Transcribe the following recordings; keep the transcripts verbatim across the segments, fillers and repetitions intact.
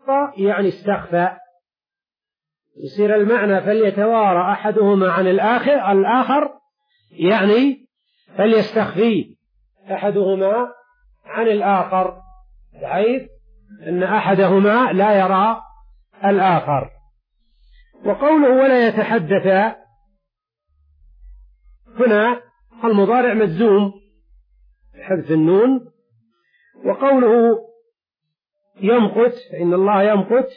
تغطى يعني استخفى، يصير المعنى فليتوارى أحدهما عن الآخر الآخر يعني فليستخفي أحدهما عن الآخر، بحيث أن أحدهما لا يرى الآخر. وقوله ولا يتحدث هنا المضارع مجزوم بحذف النون، وقوله يمقت إن الله يمقت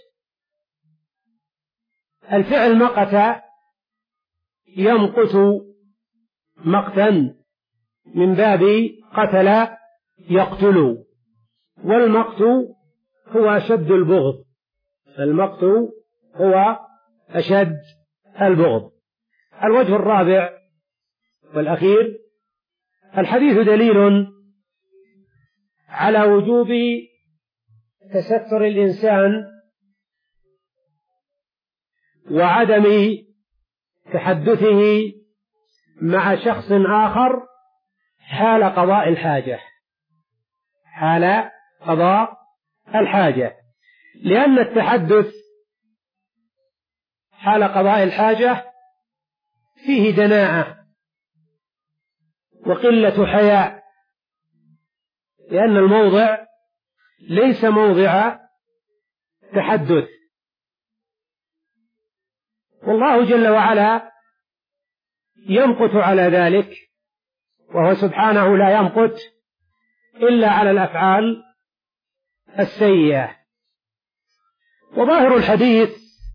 الفعل مقت يمقت مقتا من باب قتل يقتل، والمقت هو أشد البغض، المقت هو أشد البغض. الوجه الرابع والأخير: الحديث دليل على وجوب تستر الإنسان وعدم تحدثه مع شخص آخر حال قضاء الحاجة، حال قضاء الحاجة، لأن التحدث حال قضاء الحاجة فيه دناءة وقلة حياء، لأن الموضع ليس موضع تحدث. والله جل وعلا يمقت على ذلك، وهو سبحانه لا يمقت إلا على الأفعال السيئة. وظاهر الحديث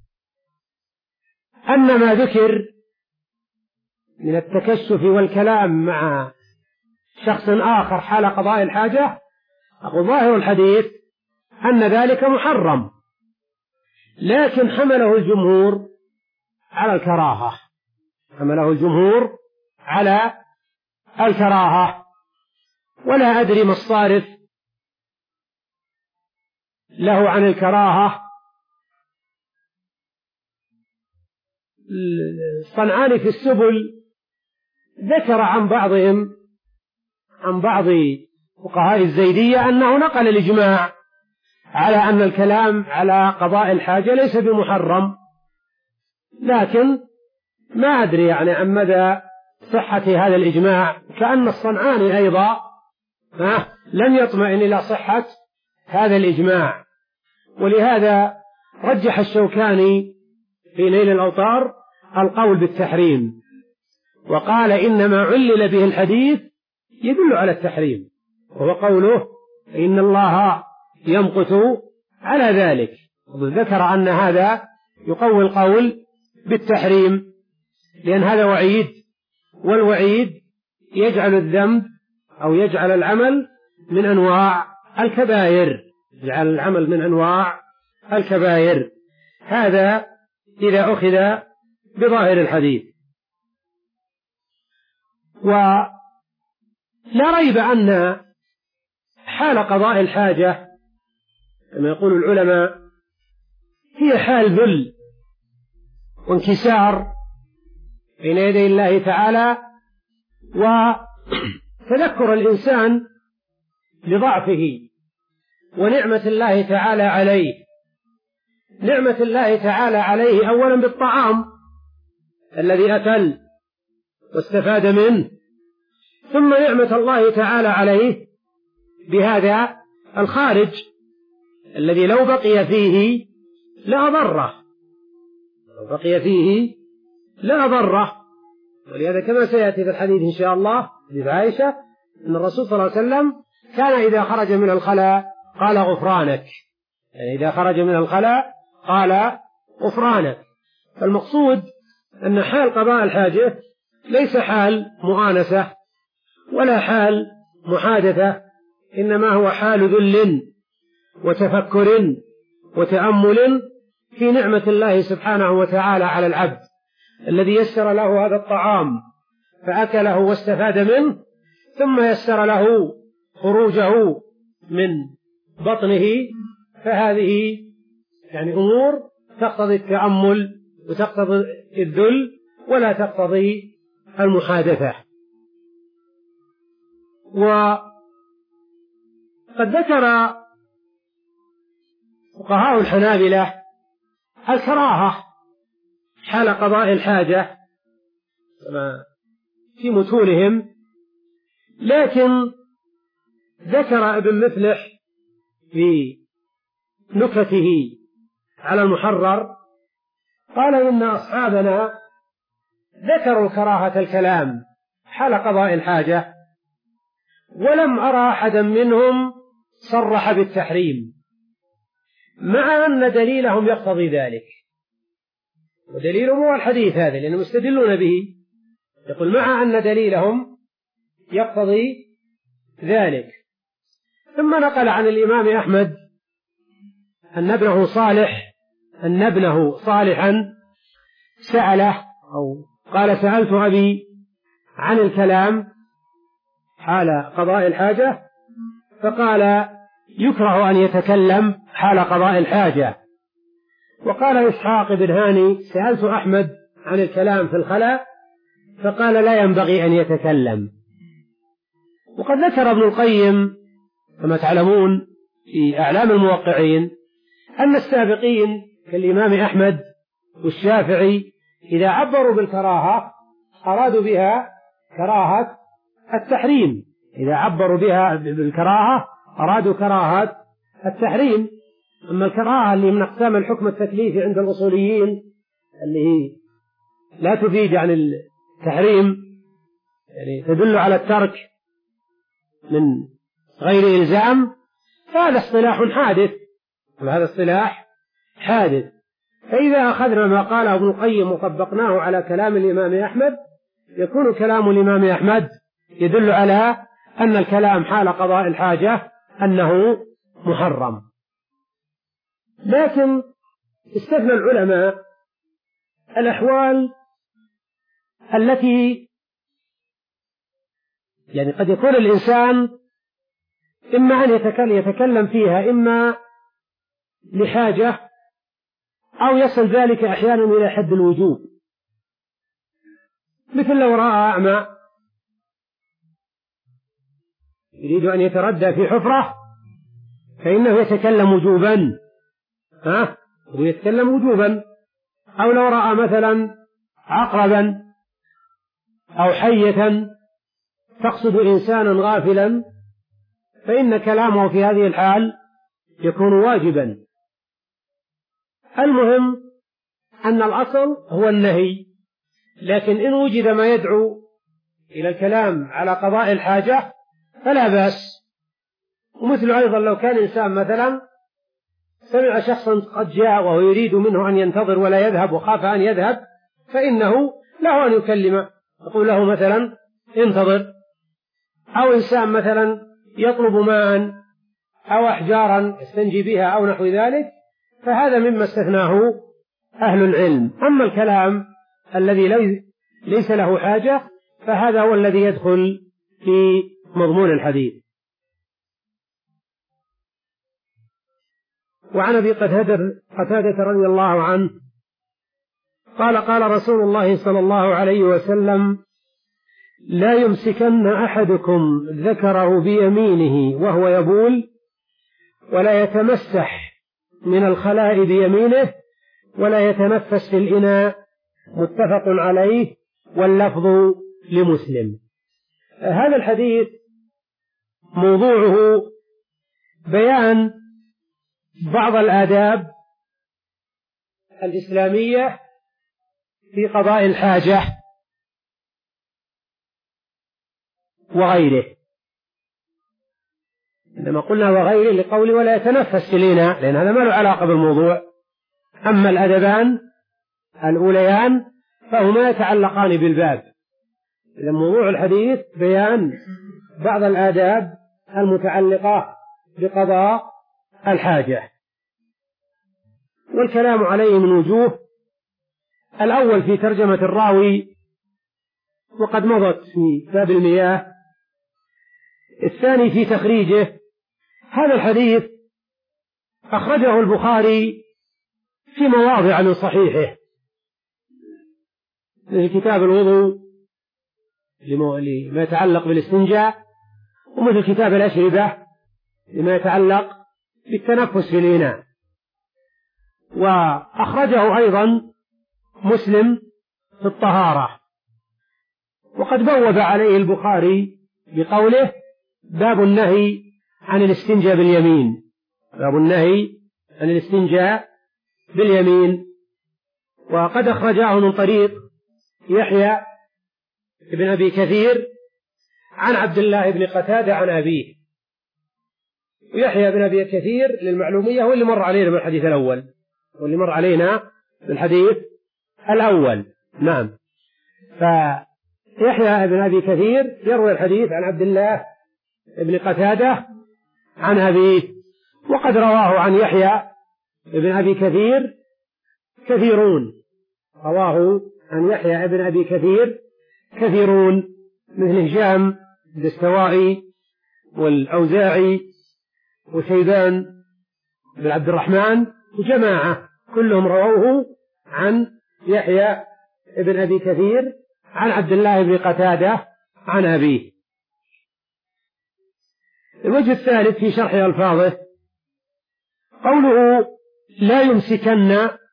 أن ما ذكر من التكشف والكلام مع شخص آخر حال قضاء الحاجة، أقول ظاهر الحديث أن ذلك محرم، لكن حمله الجمهور على الكراهة، حمله الجمهور على الكراهة. ولا أدري ما الصارف له عن الكراهة. الصنعاني في السبل ذكر عن بعضهم عن بعض فقهاء الزيدية أنه نقل الإجماع على أن الكلام على قضاء الحاجة ليس بمحرم، لكن ما أدري يعني عن مدى صحة هذا الإجماع، كأن الصنعاني أيضا لم يطمئن إلى صحة هذا الإجماع. ولهذا رجح الشوكاني في نيل الأوطار القول بالتحريم، وقال إنما علل به الحديث يدل على التحريم، وهو قوله إن الله يمقت على ذلك، ذكر أن هذا يقوي القول بالتحريم، لأن هذا وعيد، والوعيد يجعل الذنب أو يجعل العمل من أنواع الكبائر، يجعل العمل من أنواع الكبائر. هذا إذا أخذ بظاهر الحديث. ولا ريب أن حال قضاء الحاجة كما يقول العلماء هي حال ذل وانكسار بين يدي الله تعالى، وتذكر الإنسان لضعفه ونعمة الله تعالى عليه. نعمة الله تعالى عليه أولا بالطعام الذي أكل واستفاد منه، ثم نعمة الله تعالى عليه بهذا الخارج الذي لو بقي فيه لأضره، لو بقي فيه لأضره. ولهذا كما سيأتي في الحديث إن شاء الله حديث عائشة أن الرسول صلى الله عليه وسلم كان إذا خرج من الخلاء قال غفرانك، يعني إذا خرج من الخلاء قال غفرانك. فالمقصود أن حال قضاء الحاجة ليس حال مؤانسة ولا حال محادثة، إنما هو حال ذل وتفكر وتأمل في نعمة الله سبحانه وتعالى على العبد الذي يسر له هذا الطعام فأكله واستفاد منه، ثم يسر له خروجه من بطنه. فهذه يعني أمور تقتضي التأمل وتقتضي الذل ولا تقتضي المحادثة. وقد ذكر فقهاء الحنابلة الكراهة حال قضاء الحاجة في متونهم، لكن ذكر ابن مفلح في نكته على المحرر قال إن أصحابنا ذكروا كراهة الكلام حال قضاء الحاجة، ولم أرى أحدا منهم صرح بالتحريم، مع أن دليلهم يقتضي ذلك، ودليلهم هو الحديث هذا لأنهم يستدلون به، يقول مع أن دليلهم يقتضي ذلك. ثم نقل عن الإمام أحمد أن ابنه صالح أن ابنه صالحا سأله أو قال سألت أبي عن الكلام حال قضاء الحاجة، فقال يكره أن يتكلم حال قضاء الحاجة. وقال إسحاق بن هاني سألت أحمد عن الكلام في الخلاء فقال لا ينبغي أن يتكلم. وقد ذكر ابن القيم كما تعلمون في أعلام الموقعين أن السابقين كالإمام أحمد والشافعي إذا عبروا بالكراهة أرادوا بها كراهة التحريم، إذا عبروا بها بالكراهة أرادوا كراهة التحريم. أما الكراهة اللي من أقسام الحكم التكليفي عند الأصوليين اللي هي لا تفيد عن التحريم، يعني تدل على الترك من غير إلزام، فهذا اصطلاح حادث، وهذا اصطلاح حادث. فإذا أخذنا ما قاله ابن القيم وطبقناه على كلام الإمام أحمد يكون كلام الإمام أحمد يدل على أن الكلام حال قضاء الحاجة أنه محرم. لكن استثنى العلماء الأحوال التي يعني قد يكون الإنسان إما أن يتكلم فيها إما لحاجة أو يصل ذلك أحيانا إلى حد الوجوب، مثل لو رأى أعمى يريد أن يتردى في حفرة فإنه يتكلم وجوبا، ها ويتكلم وجوبا. أو لو رأى مثلا عقربا أو حية تقصد إنسانا غافلا فإن كلامه في هذه الحال يكون واجبا. المهم أن الأصل هو النهي، لكن إن وجد ما يدعو إلى الكلام على قضاء الحاجة فلا بأس. ومثل أيضا لو كان إنسان مثلا سمع شخصا قد جاء وهو يريد منه أن ينتظر ولا يذهب وخاف أن يذهب فإنه له أن يكلمه، يقول له مثلا انتظر. أو إنسان مثلا يطلب ماء أو أحجارا يستنجي بها أو نحو ذلك، فهذا مما استثناه أهل العلم. أما الكلام الذي ليس له حاجة فهذا هو الذي يدخل في مضمون الحديث. وعن أبي قتادة رضي الله عنه قال قال رسول الله صلى الله عليه وسلم لا يمسكن أحدكم ذكره بيمينه وهو يبول ولا يتمسح من الخلاء بيمينه ولا يتنفس في الإناء، متفق عليه واللفظ لمسلم. هذا الحديث موضوعه بيان بعض الآداب الإسلامية في قضاء الحاجة وغيره. عندما قلنا وغيره لقول ولا يتنفس في الإناء لأن هذا ما له علاقة بالموضوع. أما الأدبان الأوليان فهما يتعلقان بالباب. إذا موضوع الحديث بيان بعض الآداب المتعلقة بقضاء الحاجة، والكلام عليه من وجوه. الأول في ترجمة الراوي وقد مضت في باب المياه. الثاني في تخريجه. هذا الحديث أخرجه البخاري في مواضع من صحيحه، مثل كتاب الوضوء لما يتعلق بالاستنجاء، ومثل كتاب الأشربة لما يتعلق بالتنفس في الإناء. وأخرجه أيضا مسلم في الطهارة. وقد بوب عليه البخاري بقوله: باب النهي عن الاستنجاء باليمين. باب النهي عن الاستنجاء باليمين. وقد أخرجاه من طريق يحيى بن أبي كثير عن عبد الله بن قتادة عن أبيه. ويحيى بن أبي كثير للمعلومية هو اللي مر علينا من الحديث الأول، واللي مر علينا من الحديث الأول. نعم. فيحيى بن أبي كثير يروي الحديث عن عبد الله بن قتادة عن أبيه. وقد رواه عن يحيى بن أبي كثير كثيرون، رواه عن يحيى بن أبي كثير كثيرون مثل هشام الدستوائي والأوزاعي وشيبان بن عبد الرحمن وجماعة كلهم رووه عن يحيى بن أبي كثير عن عبد الله بن قتادة عن أبيه. الوجه الثالث في شرح ألفاظه قوله: لا يمسكن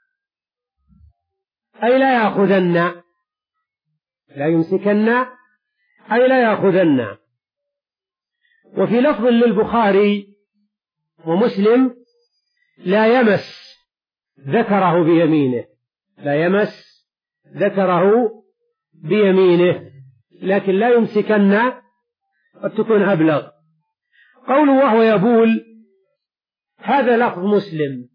أي لا يأخذن. لا يمسكن أي لا يأخذن. وفي لفظ للبخاري ومسلم: لا يمس ذكره بيمينه. لا يمس ذكره بيمينه، لكن لا يمسكن قد تكون أبلغ. قوله وهو يبول هذا لفظ مسلم.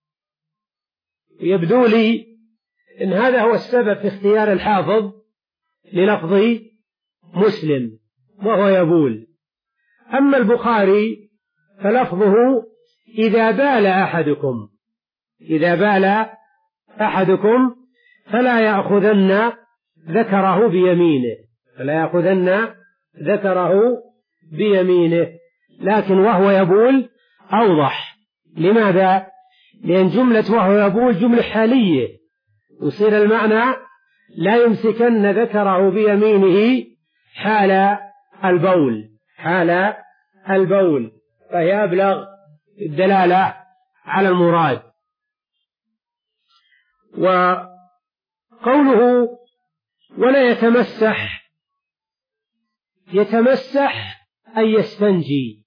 يبدو لي إن هذا هو السبب في اختيار الحافظ للفظ مسلم وهو يبول. أما البخاري فلفظه: إذا بال أحدكم. إذا بال أحدكم فلا يأخذن ذكره بيمينه. فلا يأخذن ذكره بيمينه. لكن وهو يبول أوضح. لماذا؟ لأن جملة وهو يبول جملة حالية، يصير المعنى لا يمسكن ذكره بيمينه حال البول. حال البول، فهي أبلغ الدلالة على المراد. وقوله ولا يتمسح، يتمسح أي يستنجي.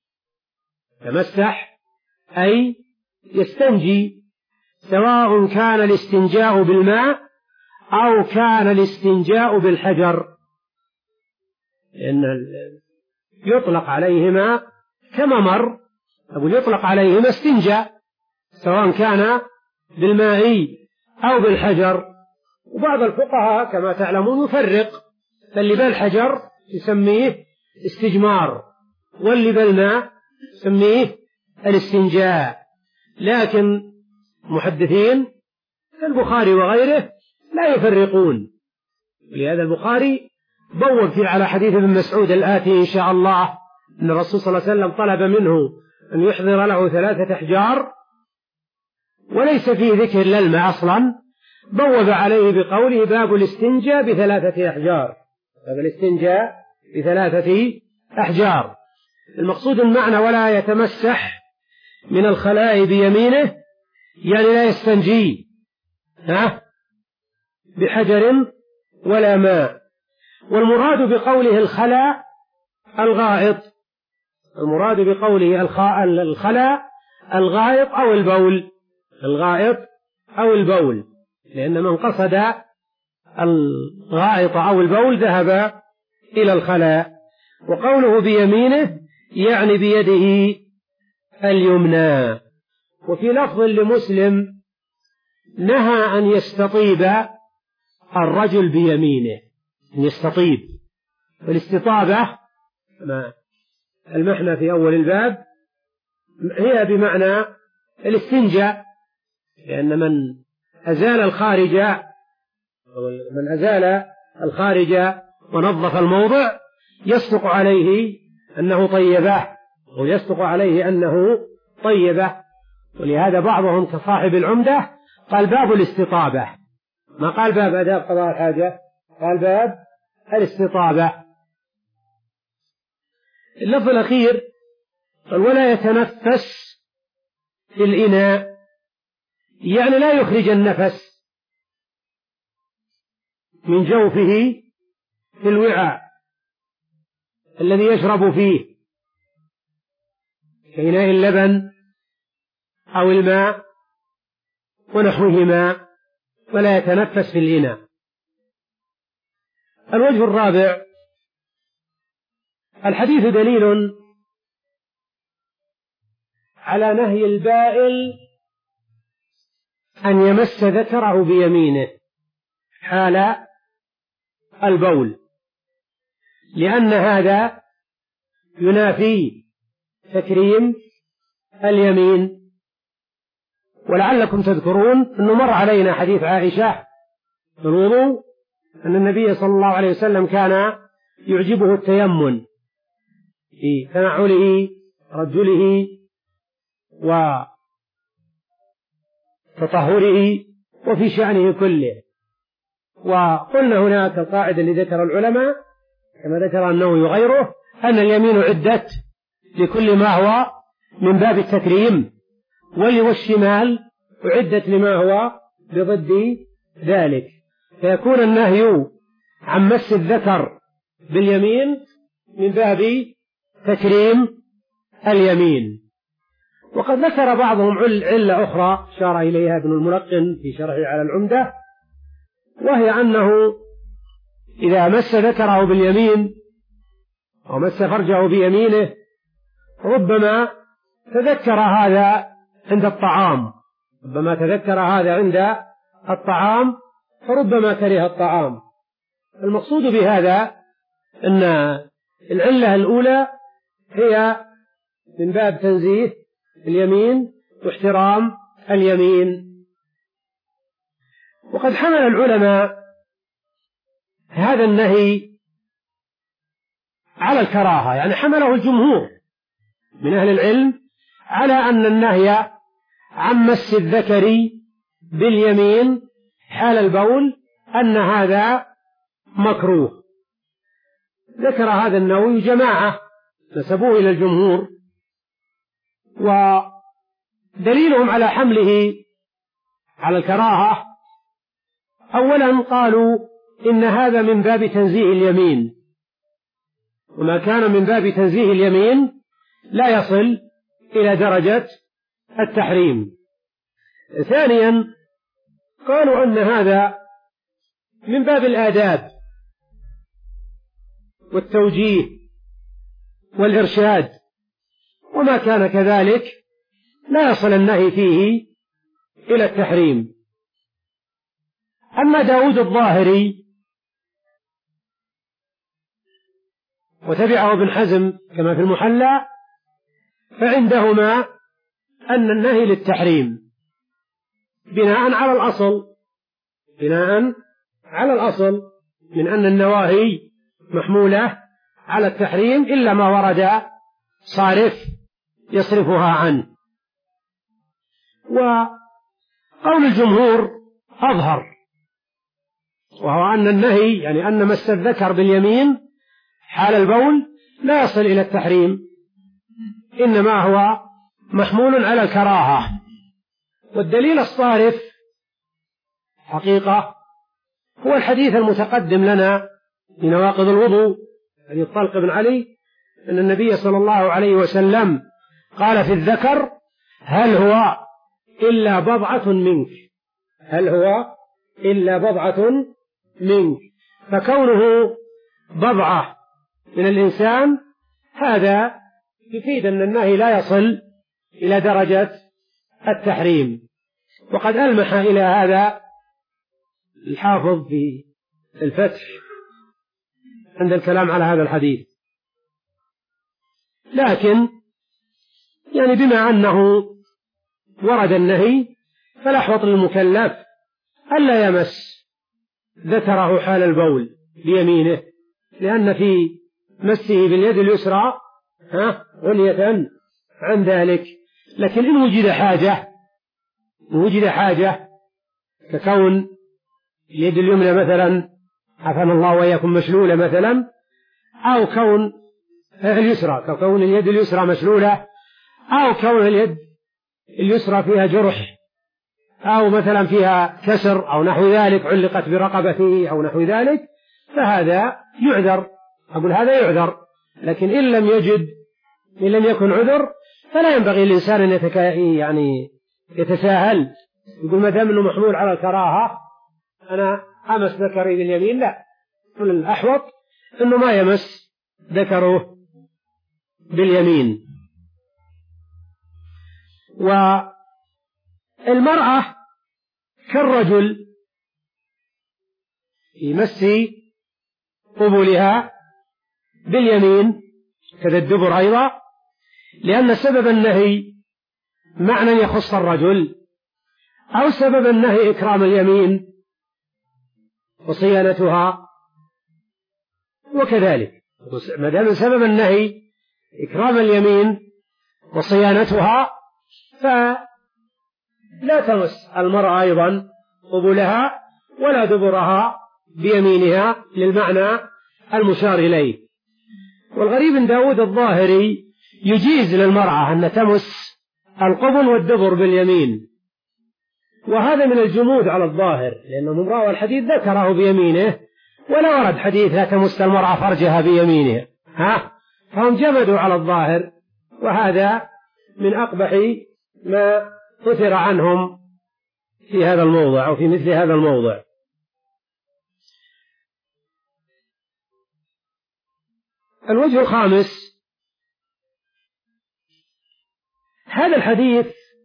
يتمسح أي يستنجي، سواء كان الاستنجاء بالماء أو كان الاستنجاء بالحجر، لأن يطلق عليهما كما مر. أقول يطلق عليهما استنجاء سواء كان بالماء أو بالحجر. وبعض الفقهاء كما تعلمون يفرق، فاللي بالحجر يسميه استجمار، واللي بالماء يسميه الاستنجاء. لكن محدثين البخاري وغيره لا يفرقون. لهذا البخاري بوب في على حديث ابن مسعود الآتي إن شاء الله، أن الرسول صلى الله عليه وسلم طلب منه أن يحضر له ثلاثة أحجار وليس فيه ذكر للماء أصلا، بوب عليه بقوله: باب الاستنجاء بثلاثة أحجار. باب الاستنجاء بثلاثة أحجار. المقصود المعنى ولا يتمسح من الخلاء بيمينه، يعني لا يستنجي ها بحجر ولا ماء. والمراد بقوله الخلاء الغائط. المراد بقوله الخلاء الغائط أو البول. الغائط أو البول، لأن من قصد الغائط أو البول ذهب إلى الخلاء. وقوله بيمينه يعني بيده اليمنى. وفي لفظ لمسلم: نهى أن يستطيب الرجل بيمينه. أن يستطيب. والاستطابة المعنى في أول الباب هي بمعنى الاستنجاء، لأن من أزال الخارج من أزال الخارج ونظف الموضع يصدق عليه أنه طيبه، ويصدق عليه أنه طيبه. ولهذا بعضهم كصاحب العمدة قال باب الاستطابة، ما قال باب آداب قضاء الحاجة، قال باب الاستطابة. اللفظ الأخير قال ولا يتنفس في الإناء، يعني لا يخرج النفس من جوفه في الوعاء الذي يشرب فيه كإناء اللبن أو الماء ونحوهما، ولا يتنفس في الإناء. الوجه الرابع: الحديث دليل على نهي البائل أن يمس ذكره بيمينه حال البول، لأن هذا ينافي تكريم اليمين. ولعلكم تذكرون أنه مر علينا حديث عائشة في الوضوء أن النبي صلى الله عليه وسلم كان يعجبه التيمم في تنعله رجله وتطهره وفي شأنه كله. وقلنا هناك القاعدة اللي ذكر العلماء كما ذكر النووي وغيره أن اليمين عدت لكل ما هو من باب التكريم، والشمال عدت لما هو بضد ذلك، فيكون النهي عن مس الذكر باليمين من باب تكريم اليمين. وقد ذكر بعضهم علة أخرى أشار إليها ابن الملقن في شرحه على العمدة، وهي أنه إذا مس ذكره باليمين أو مس فرجه بيمينه ربما تذكر هذا عند الطعام ربما تذكر هذا عند الطعام فربما كره الطعام. المقصود بهذا أن العلة الأولى هي من باب تنزيه اليمين واحترام اليمين. وقد حمل العلماء هذا النهي على الكراهة، يعني حمله الجمهور من أهل العلم على أن النهي عن مس الذكر باليمين حال البول أن هذا مكروه. ذكر هذا النووي جماعة نسبوه إلى الجمهور، ودليلهم على حمله على الكراهة أولا قالوا إن هذا من باب تنزيه اليمين، وما كان من باب تنزيه اليمين لا يصل إلى درجة التحريم. ثانيا قالوا أن هذا من باب الآداب والتوجيه والإرشاد، وما كان كذلك لا يصل النهي فيه إلى التحريم. أما داود الظاهري وتبعه ابن حزم كما في المحلى فعندهما أن النهي للتحريم بناء على الأصل بناء على الأصل من أن النواهي محمولة على التحريم إلا ما ورد صارف يصرفها عنه. وقول الجمهور أظهر، وهو أن النهي يعني أن مس الذكر باليمين حال البول لا يصل إلى التحريم، إنما هو محمول على الكراهة. والدليل الصارف حقيقة هو الحديث المتقدم لنا في نواقض الوضوء حديث طلق بن علي أن النبي صلى الله عليه وسلم قال في الذكر: هل هو إلا بضعة منك هل هو إلا بضعة منك فكونه بضعة من الإنسان هذا يفيد أن النهي لا يصل إلى درجة التحريم. وقد ألمح إلى هذا الحافظ في الفتح عند الكلام على هذا الحديث، لكن يعني بما أنه ورد النهي فالأحوط للمكلف ألا يمس ذكره حال البول بيمينه، لأن في مسه باليد اليسرى ها غنية عن ذلك. لكن إن وجد حاجة إن وجد حاجة ككون اليد اليمنى مثلا عافانا الله وإياكم مشلولة مثلا، أو كون اليسرى ككون اليد اليسرى مشلولة، أو كون اليد اليسرى فيها جرح أو مثلا فيها كسر أو نحو ذلك، علقت برقبته أو نحو ذلك، فهذا يعذر، أقول هذا يعذر. لكن إن لم يجد، إن لم يكن عذر، فلا ينبغي الإنسان أن يتك... يعني يتساهل، يقول ما دام أنه محمول على الكراهة أنا أمس ذكري باليمين، لا، كل الأحوط أنه ما يمس ذكره باليمين. والمرأة كالرجل في مس قبولها باليمين كذا الدبر أيضا، لأن سبب النهي معنى يخص الرجل، أو سبب النهي إكرام اليمين وصيانتها، وكذلك ما دام سبب النهي إكرام اليمين وصيانتها، فلا تمس المرأة أيضا قبولها ولا دبرها بيمينها للمعنى المشار إليه. والغريب ان داود الظاهري يجيز للمرأة أن تمس القبل والدبر باليمين، وهذا من الجمود على الظاهر، لأنه راوى الحديث ذكره بيمينه ولا ورد حديث لا تمس المرأة فرجها بيمينها، ها، فهم جمدوا على الظاهر، وهذا من أقبح ما أثر عنهم في هذا الموضع أو في مثل هذا الموضع. الوجه الخامس، هذا الحديث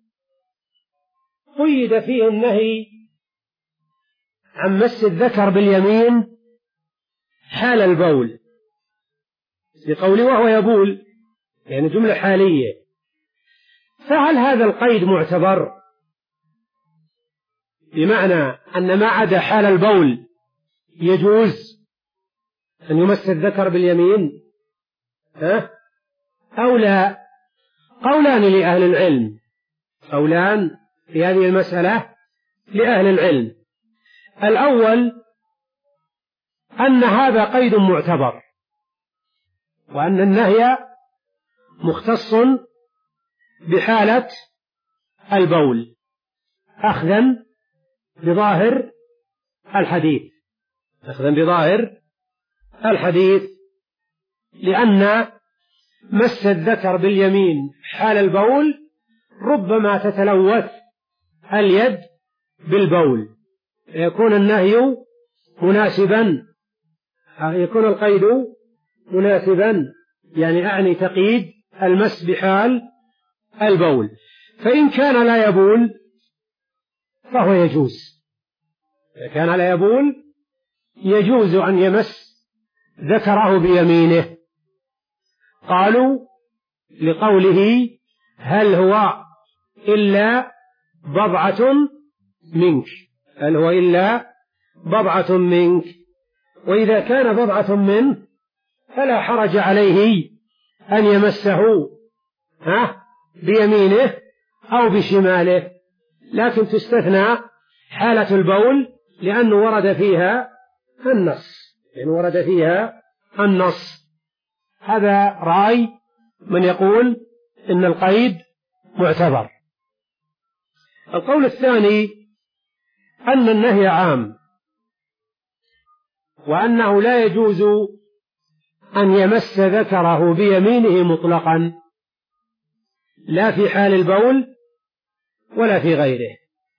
قيد فيه النهي عن مس الذكر باليمين حال البول، بقوله وهو يبول، يعني جملة حالية. فهل هذا القيد معتبر؟ بمعنى أن ما عدا حال البول يجوز أن يمس الذكر باليمين، ها؟ أو لا؟ قولان لأهل العلم، قولان في هذه المسألة لأهل العلم. الأول أن هذا قيد معتبر، وأن النهي مختص بحالة البول أخذا بظاهر الحديث، أخذا بظاهر الحديث، لأن مس الذكر باليمين حال البول ربما تتلوث اليد بالبول، يكون النهي مناسبا، يكون القيد مناسبا، يعني أعني تقييد المس بحال البول. فإن كان لا يبول فهو يجوز، إذا كان لا يبول يجوز أن يمس ذكره بيمينه. قالوا لقوله هل هو إلا بضعة منك، هل هو إلا بضعة منك، وإذا كان بضعة منه فلا حرج عليه أن يمسه ها بيمينه أو بشماله، لكن تستثنى حالة البول لأنه ورد فيها النص، لأنه ورد فيها النص. هذا رأي من يقول إن القيد معتبر. القول الثاني أن النهي عام، وأنه لا يجوز أن يمس ذكره بيمينه مطلقا، لا في حال البول ولا في غيره.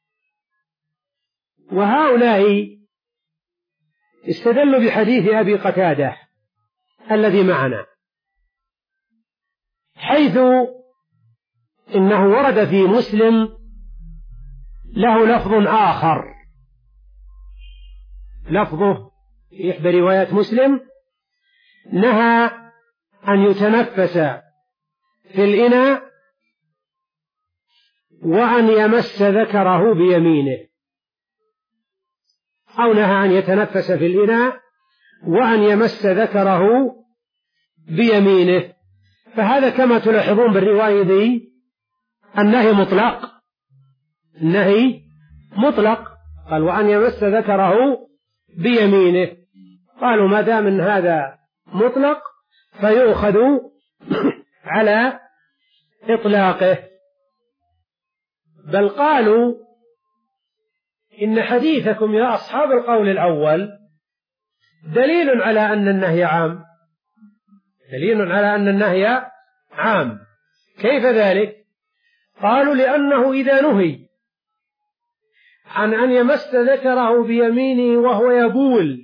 وهؤلاء استدلوا بحديث أبي قتادة الذي معنا، حيث إنه ورد في مسلم له لفظ آخر، لفظه في إحدى روايات مسلم نهى أن يتنفس في الإناء وأن يمس ذكره بيمينه، أو نهى أن يتنفس في الإناء وأن يمس ذكره بيمينه. فهذا كما تلاحظون بالرواية دي النهي مطلق، النهي مطلق، قال وأن يمس ذكره بيمينه. قالوا ما دام من هذا مطلق فيؤخذ على إطلاقه. بل قالوا إن حديثكم يا أصحاب القول الأول دليل على أن النهي عام، دليل على أن النهي عام. كيف ذلك؟ قالوا لأنه إذا نهي عن أن يمس ذكره بيمينه وهو يبول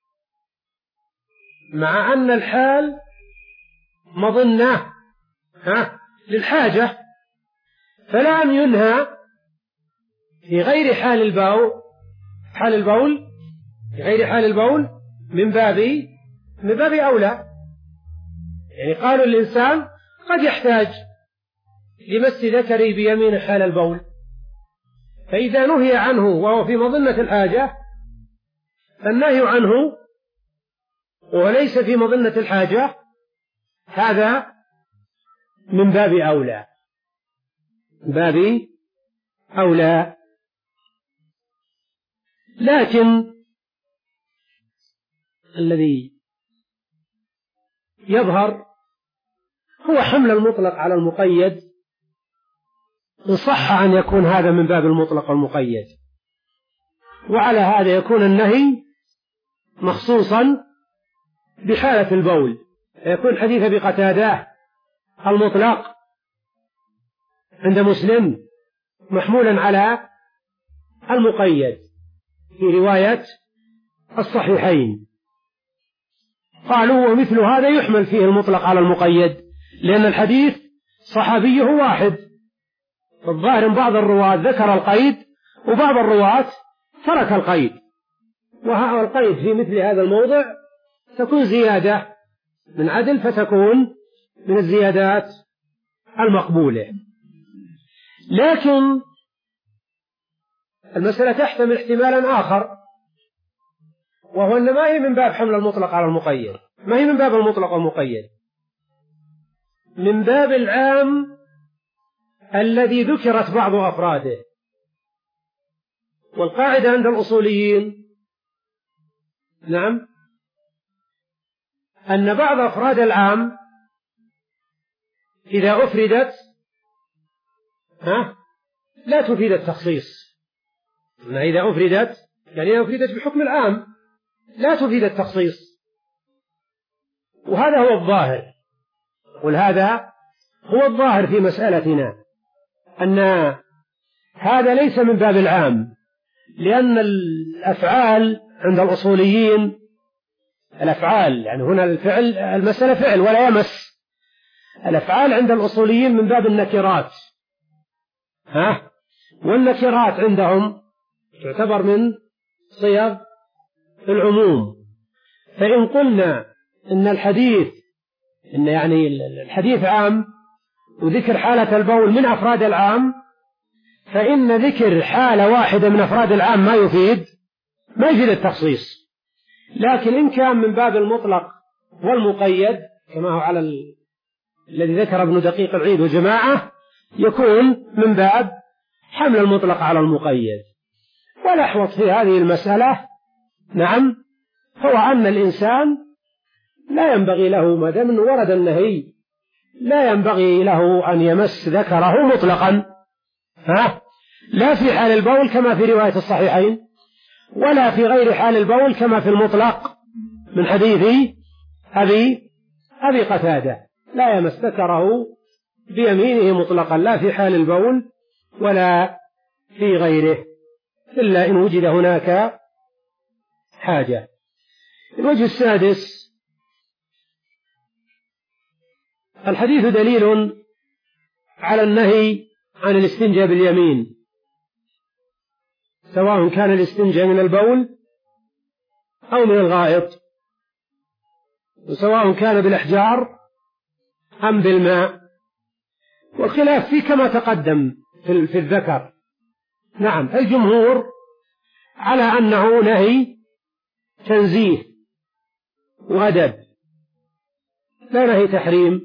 مع أن الحال مظنة ها للحاجة، فلم ينهى في غير حال البول حال البول في غير حال البول من باب من باب أولى. يعني قالوا الإنسان قد يحتاج لمس ذكره بيمينه حال البول، فإذا نهي عنه وهو في مظنة الحاجة فالنهي عنه وليس في مظنة الحاجة هذا من باب أولى، باب أولى. لكن الذي يظهر هو حمل المطلق على المقيد، إن صح أن يكون هذا من باب المطلق والمقيد، وعلى هذا يكون النهي مخصوصا بحالة البول، يكون حديث أبي قتادة المطلق عند مسلم محمولا على المقيد في رواية الصحيحين. قالوا ومثل هذا يحمل فيه المطلق على المقيد، لأن الحديث صحابيه واحد، الظاهر بعض الرواة ذكر القيد وبعض الرواة ترك القيد، وهذا القيد في مثل هذا الموضع تكون زيادة من عدل، فتكون من الزيادات المقبولة. لكن المسألة تحتمل احتمالا آخر، وهو أن ما هي من باب حمل المطلق على المقيد، ما هي من باب المطلق والمقيد، من باب العام الذي ذكرت بعض أفراده. والقاعدة عند الأصوليين نعم أن بعض أفراد العام إذا أفردت ها لا تفيد التخصيص، إذا أفردت يعني إذا أفردت بحكم العام لا تفيد التخصيص، وهذا هو الظاهر. ولهذا هو الظاهر في مسألتنا أن هذا ليس من باب العام، لأن الأفعال عند الأصوليين الأفعال يعني هنا الفعل المسألة فعل ولا يمس، الأفعال عند الأصوليين من باب النكرات ها والنكرات عندهم تعتبر من صيغ العموم. فإن قلنا إن الحديث إن يعني الحديث عام وذكر حالة البول من أفراد العام، فإن ذكر حالة واحدة من أفراد العام ما يفيد ما يفيد التخصيص. لكن إن كان من باب المطلق والمقيد كما هو على ال... الذي ذكر ابن دقيق العيد وجماعة، يكون من باب حمل المطلق على المقيد. والأحوط في هذه المسألة نعم هو أن الإنسان لا ينبغي له ما دام ورد النهي لا ينبغي له أن يمس ذكره مطلقا ها لا في حال البول كما في رواية الصحيحين، ولا في غير حال البول كما في المطلق من حديث أبي أبي قتادة، لا يمس ذكره بيمينه مطلقا لا في حال البول ولا في غيره إلا إن وجد هناك حاجة. الوجه السادس الحديث دليل على النهي عن الاستنجاء باليمين، سواء كان الاستنجاء من البول أو من الغائط، وسواء كان بالأحجار أم بالماء، والخلاف فيه كما تقدم في الذكر. نعم الجمهور على أنه نهي تنزيه وأدب لا نهي تحريم،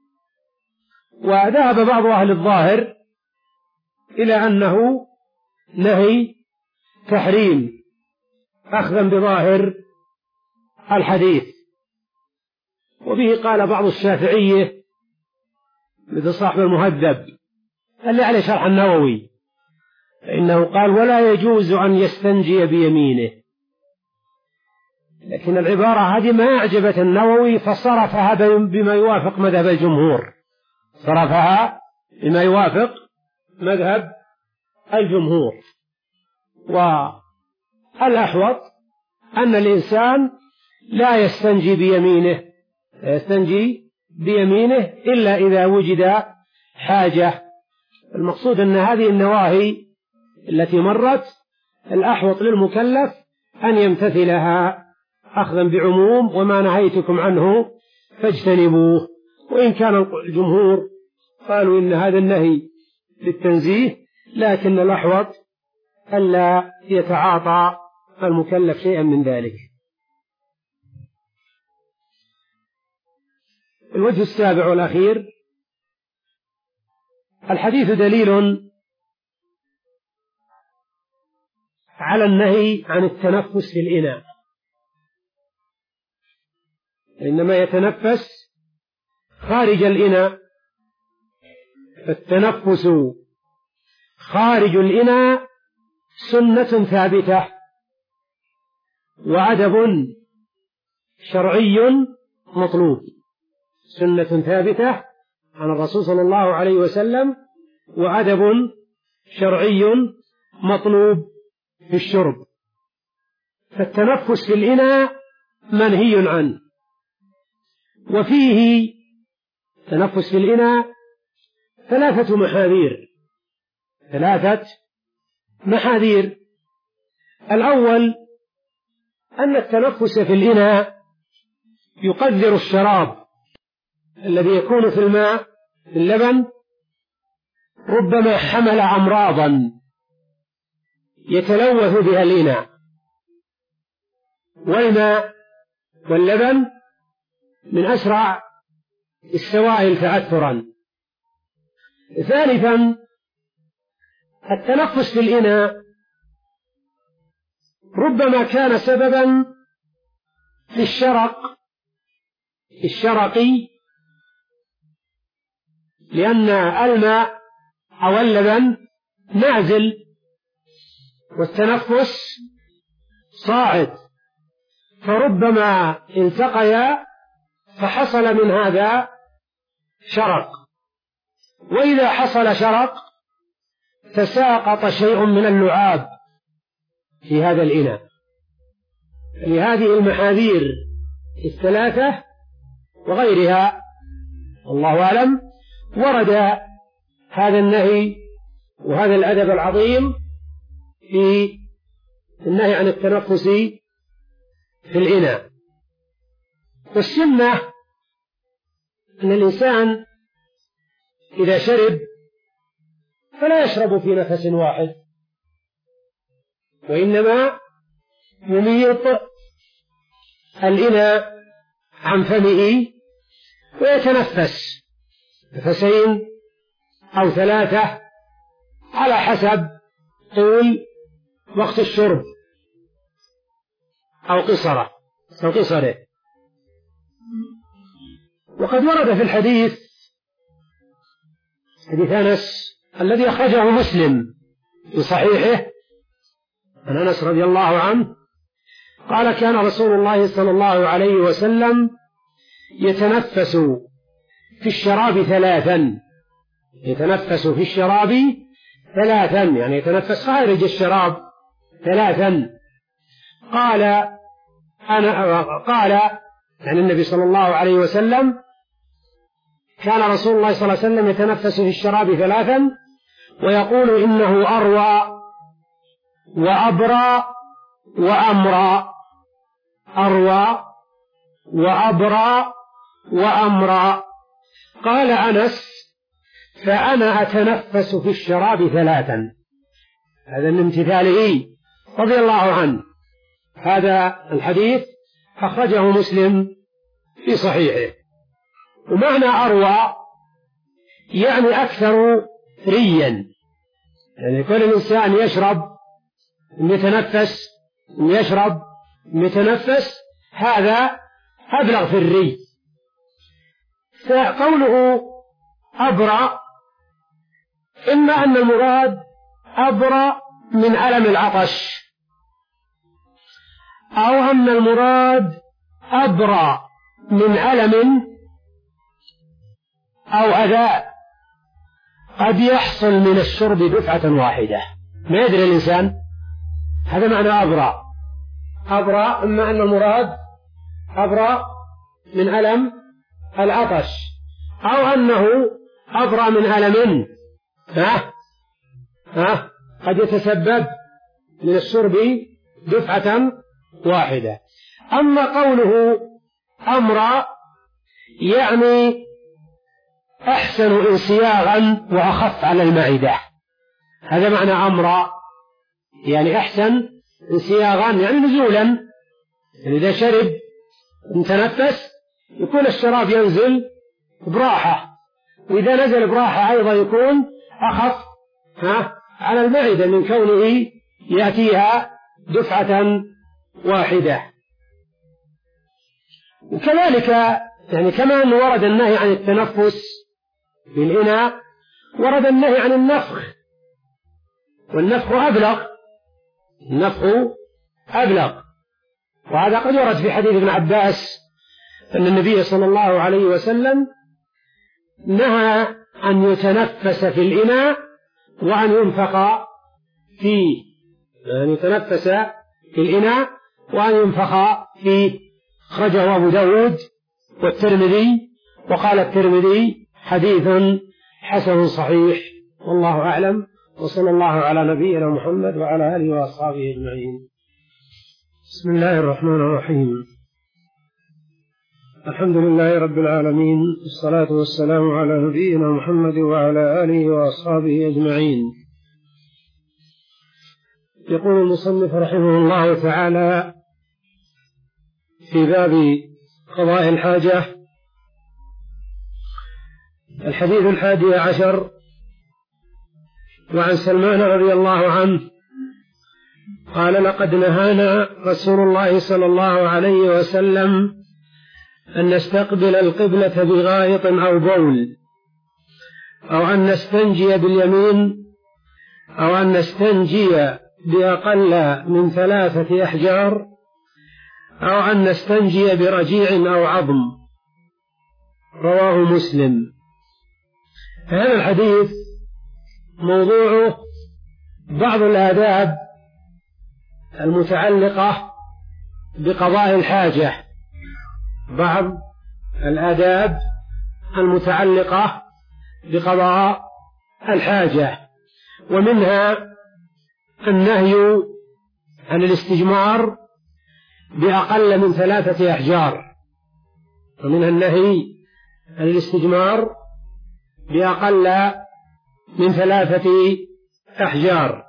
وذهب بعض أهل الظاهر إلى أنه نهي تحريم أخذا بظاهر الحديث. وبه قال بعض الشافعية مثل صاحب المهذب اللي عليه شرح النووي فإنه قال ولا يجوز أن يستنجي بيمينه، لكن العبارة هذه ما أعجبت النووي فصرفها بما يوافق مذهب الجمهور، صرفها بما يوافق مذهب الجمهور. والأحوط أن الإنسان لا يستنجي بيمينه لا يستنجي بيمينه إلا إذا وجد حاجة. المقصود أن هذه النواهي التي مرت الأحوط للمكلف أن يمتثلها أخذا بعموم وما نهيتكم عنه فاجتنبوه. وإن كان الجمهور قالوا إن هذا النهي للتنزيه، لكن الأحوط ألا يتعاطى المكلف شيئا من ذلك. الوجه السابع والأخير: الحديث دليل على النهي عن التنفس في الإناء، إنما يتنفس خارج الإناء، فالتنفس خارج الإناء سنة ثابتة وأدب شرعي مطلوب، سنة ثابتة عن الرسول صلى الله عليه وسلم وأدب شرعي مطلوب في الشرب. فالتنفس في الإناء منهي عنه، وفيه تنفس في الإناء ثلاثة محاذير ثلاثة محاذير الأول أن التنفس في الإناء يقدر الشراب الذي يكون في الماء في اللبن، ربما حمل أمراضا يتلوث بها الإناء، والماء واللبن من أسرع السوائل تعثرا. ثالثا التنفس في الإناء ربما كان سببا في الشرق الشرقي، لأن الماء أو اللبن نازل والتنفس صاعد، فربما التقيا فحصل من هذا شرق، وإذا حصل شرق تساقط شيء من اللعاب في هذا الإناء. لهذه المحاذير الثلاثة وغيرها والله أعلم ورد هذا النهي وهذا الأدب العظيم في النهي عن التنفس في الإناء. والسنة أن الإنسان إذا شرب فلا يشرب في نفس واحد، وإنما يميط الإناء عن فمه ويتنفس نفسين أو ثلاثة على حسب طول وقت الشرب أو قصره أو قصره. وقد ورد في الحديث حديث أنس الذي أخرجه مسلم في صحيحه عن أنس رضي الله عنه قال: كان رسول الله صلى الله عليه وسلم يتنفس في الشراب ثلاثا يتنفس في الشراب ثلاثا يعني يتنفس خارج الشراب ثلاثا. قال أنا قال يعني النبي صلى الله عليه وسلم كان رسول الله صلى الله عليه وسلم يتنفس في الشراب ثلاثا ويقول: إنه أروى وأبرى وأمرى، أروى وأبرى وأمرى. قال أنس: فأنا أتنفس في الشراب ثلاثا. هذا من امتثاله رضي الله عنه. هذا الحديث أخرجه مسلم في صحيحه. ومعنى أروى يعني أكثر ريا، يعني كل الإنسان يشرب يتنفس يشرب يتنفس هذا أبلغ في الري. فقوله أبرى إما أن المراد أبرى من ألم العطش، أو أن المراد أبرأ من ألم أو أذى قد يحصل من الشرب دفعة واحدة ما يدري الإنسان. هذا معنى أبرأ. أبرأ إما أن المراد أبرأ من ألم العطش، أو أنه أبرأ من ألم ها ها قد يتسبب من الشرب دفعة واحدة. أما قوله أمر يعني أحسن انصياغا وأخف على المعدة، هذا معنى أمر، يعني أحسن انصياغا يعني نزولا، يعني إذا شرب تنفس يكون الشراب ينزل براحة، وإذا نزل براحة أيضا يكون أخف ها على المعدة من كونه يأتيها دفعة واحدة. وكذلك يعني كما أنه ورد النهي عن التنفس بالإناء ورد النهي عن النفخ، والنفخ أبلغ، النفخ أبلغ. وهذا قد ورد في حديث ابن عباس أن النبي صلى الله عليه وسلم نهى أن يتنفس في الإناء وأن ينفخ فيه، أن يتنفس في الإناء وأن ينفخ فيه. خرجه أبو داود والترمذي، وقال الترمذي حديث حسن صحيح، والله أعلم، وصلى الله على نبينا محمد وعلى آله وأصحابه أجمعين. بسم الله الرحمن الرحيم. الحمد لله رب العالمين، والصلاة والسلام على نبينا محمد وعلى آله وأصحابه أجمعين. يقول المصنف رحمه الله تعالى في باب قضاء الحاجة: الحديث الحادي عشر. وعن سلمان رضي الله عنه قال: لقد نهانا رسول الله صلى الله عليه وسلم أن نستقبل القبلة بغائط أو بول، أو أن نستنجي باليمين، أو أن نستنجي بأقل من ثلاثة أحجار، أو أن نستنجي برجيع أو عظم. رواه مسلم. هذا الحديث موضوعه بعض الآداب المتعلقة بقضاء الحاجة، بعض الآداب المتعلقة بقضاء الحاجة، ومنها النهي عن الاستجمار بأقل من ثلاثة أحجار، ومنها النهي عن الاستجمار بأقل من ثلاثة أحجار.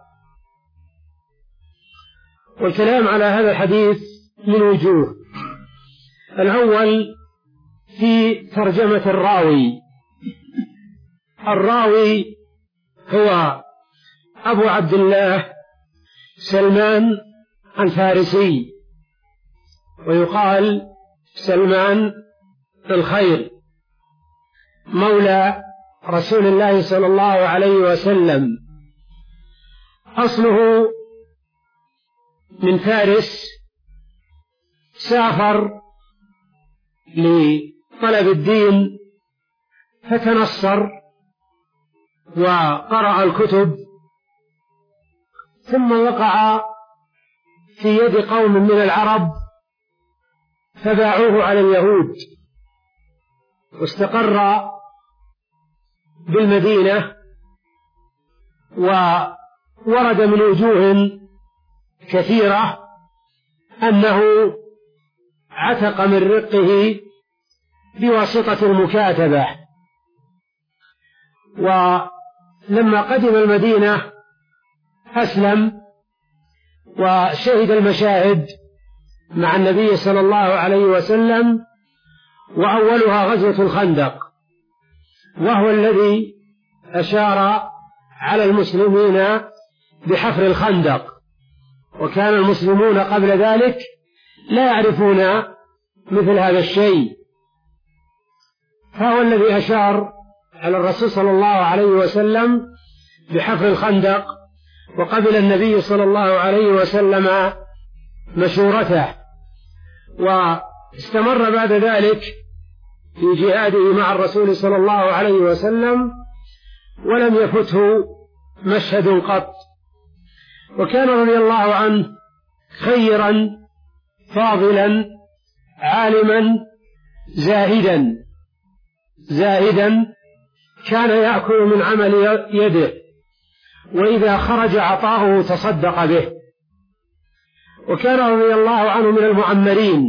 والكلام على هذا الحديث من وجوه. الأول في ترجمة الراوي. الراوي هو أبو عبد الله سلمان الفارسي، ويقال سلمان الخير، مولى رسول الله صلى الله عليه وسلم. أصله من فارس، سافر لطلب الدين فتنصر وقرأ الكتب، ثم وقع في يد قوم من العرب فباعوه على اليهود، واستقر بالمدينة. وورد من وجوه كثيرة أنه عتق من رقه بواسطة المكاتبة. ولما قدم المدينة أسلم وشهد المشاهد مع النبي صلى الله عليه وسلم، وأولها غزوة الخندق، وهو الذي أشار على المسلمين بحفر الخندق، وكان المسلمون قبل ذلك لا يعرفون مثل هذا الشيء، فهو الذي أشار على الرسول صلى الله عليه وسلم بحفر الخندق وقبل النبي صلى الله عليه وسلم مشورته، واستمر بعد ذلك في جهاده مع الرسول صلى الله عليه وسلم، ولم يفته مشهد قط. وكان رضي الله عنه خيرا فاضلا عالما زاهدا زاهدا كان يأكل من عمل يده، وإذا خرج عطاؤه تصدق به. وكان رضي الله عنه من المعمرين،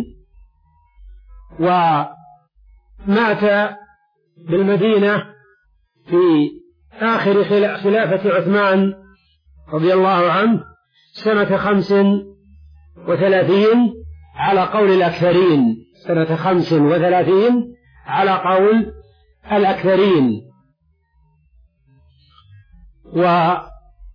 ومات بالمدينة في آخر خلافة عثمان رضي الله عنه سنة خمس وثلاثين على قول الأكثرين، سنة خمس وثلاثين على قول الأكثرين. وقد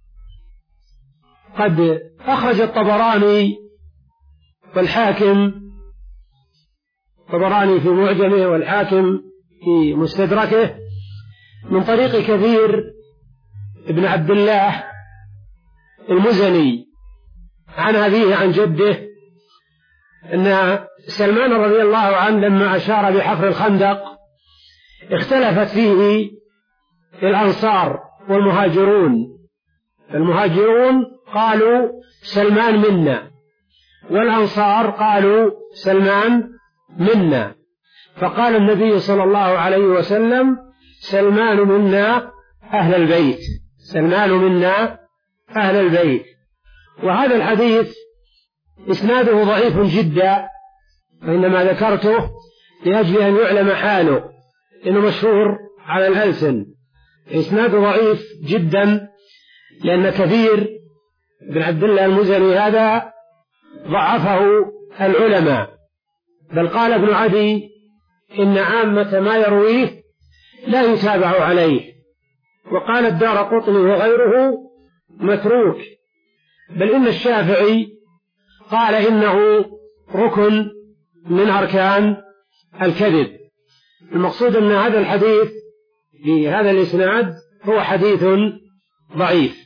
أخرج الطبراني والحاكم، الطبراني في معجمه والحاكم في مستدركه، من طريق كثير ابن عبد الله المزني عن أبيه عن جده أن سلمان رضي الله عنه لما أشار بحفر الخندق اختلفت فيه الأنصار والمهاجرون. المهاجرون قالوا سلمان منا، والأنصار قالوا سلمان منا. فقال النبي صلى الله عليه وسلم سلمان منا أهل البيت، سلمان منا أهل البيت. وهذا الحديث إسناده ضعيف جدا، وإنما ذكرته لأجل أن يعلم حاله، إنه مشهور على الألسن. إسناده ضعيف جدا لأن كثير بن عبد الله المزني هذا ضعفه العلماء، بل قال ابن عدي إن عامة ما يرويه لا يتابع عليه. وقال الدارقطني وغيره متروك، بل إن الشافعي قال إنه ركن من أركان الكذب. المقصود أن هذا الحديث بهذا الإسناد هو حديث ضعيف.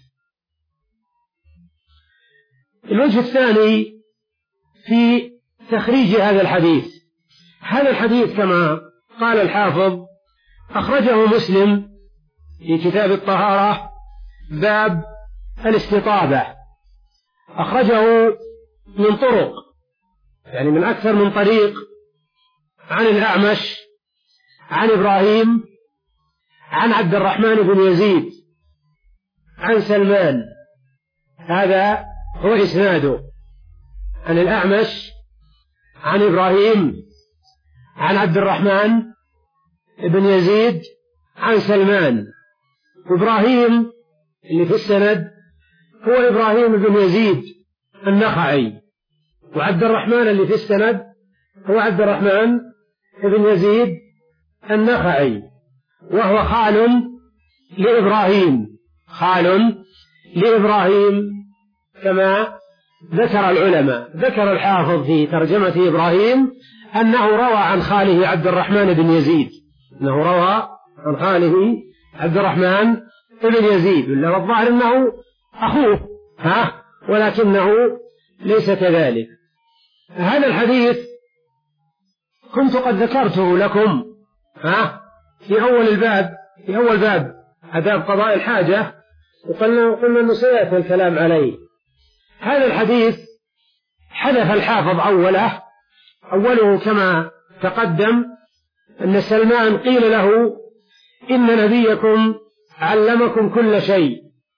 الوجه الثاني في تخريج هذا الحديث، هذا الحديث كما قال الحافظ أخرجه مسلم في كتاب الطهارة باب الاستطابة، أخرجه من طرق، يعني من أكثر من طريق، عن الأعمش عن إبراهيم عن عبد الرحمن بن يزيد عن سلمان. هذا هو إسناده، عن الأعمش عن إبراهيم عن عبد الرحمن بن يزيد عن سلمان. إبراهيم اللي في السند هو إبراهيم بن يزيد النخعي، وعبد الرحمن اللي في السند هو عبد الرحمن بن يزيد النخعي، وهو خال لإبراهيم، خال لإبراهيم كما ذكر العلماء. ذكر الحافظ في ترجمة إبراهيم أنه روى عن خاله عبد الرحمن بن يزيد، أنه روى عن خاله عبد الرحمن بن يزيد، ولا الظاهر أنه أخوه، ها ولكنه ليس كذلك. هذا الحديث كنت قد ذكرته لكم ها في أول الباب، في أول باب آداب قضاء الحاجة، وقلنا قلنا أنه سيأتي الكلام عليه. هذا الحديث حدث الحافظ أوله أوله كما تقدم أن سلمان قيل له إن نبيكم علمكم كل شيء،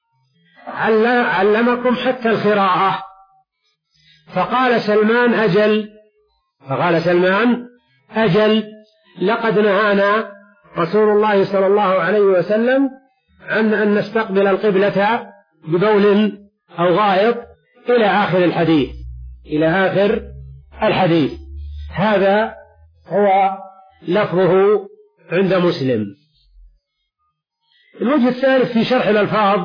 علمكم حتى القراءة. فقال سلمان أجل، فقال سلمان أجل، لقد نهانا رسول الله صلى الله عليه وسلم عن أن نستقبل القبلة ببول أو غائط إلى آخر الحديث، إلى آخر الحديث. هذا هو لفظه عند مسلم. الوجه الثالث في شرح الألفاظ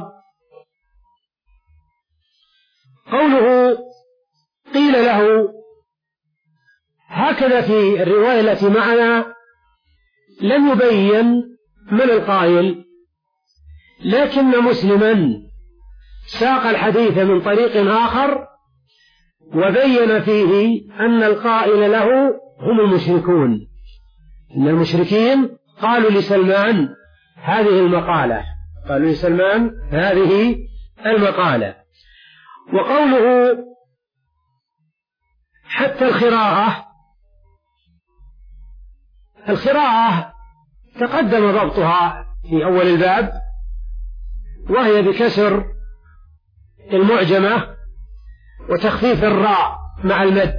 قوله قيل له، هكذا في الرواية التي معنا لم يبين من القائل، لكن مسلما ساق الحديث من طريق آخر وبين فيه أن القائل له هم المشركون، إن المشركين قالوا لسلمان هذه المقالة، قالوا لسلمان هذه المقالة. وقوله حتى الخراءة، الخراءة تقدم ضبطها في أول الباب، وهي بكسر المعجمة وتخفيف الراء مع المد،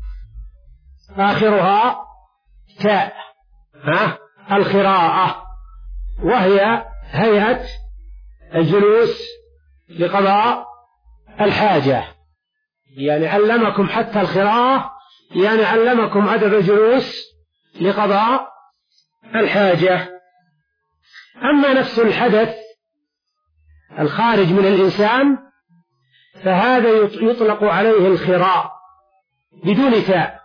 آخرها تاء، ها الخراءة، وهي هيئة الجلوس لقضاء الحاجة. يعني علمكم حتى الخراءة، يعني علمكم أدب الجلوس لقضاء الحاجة. أما نفس الحدث الخارج من الإنسان فهذا يطلق عليه الخراء بدون تاء.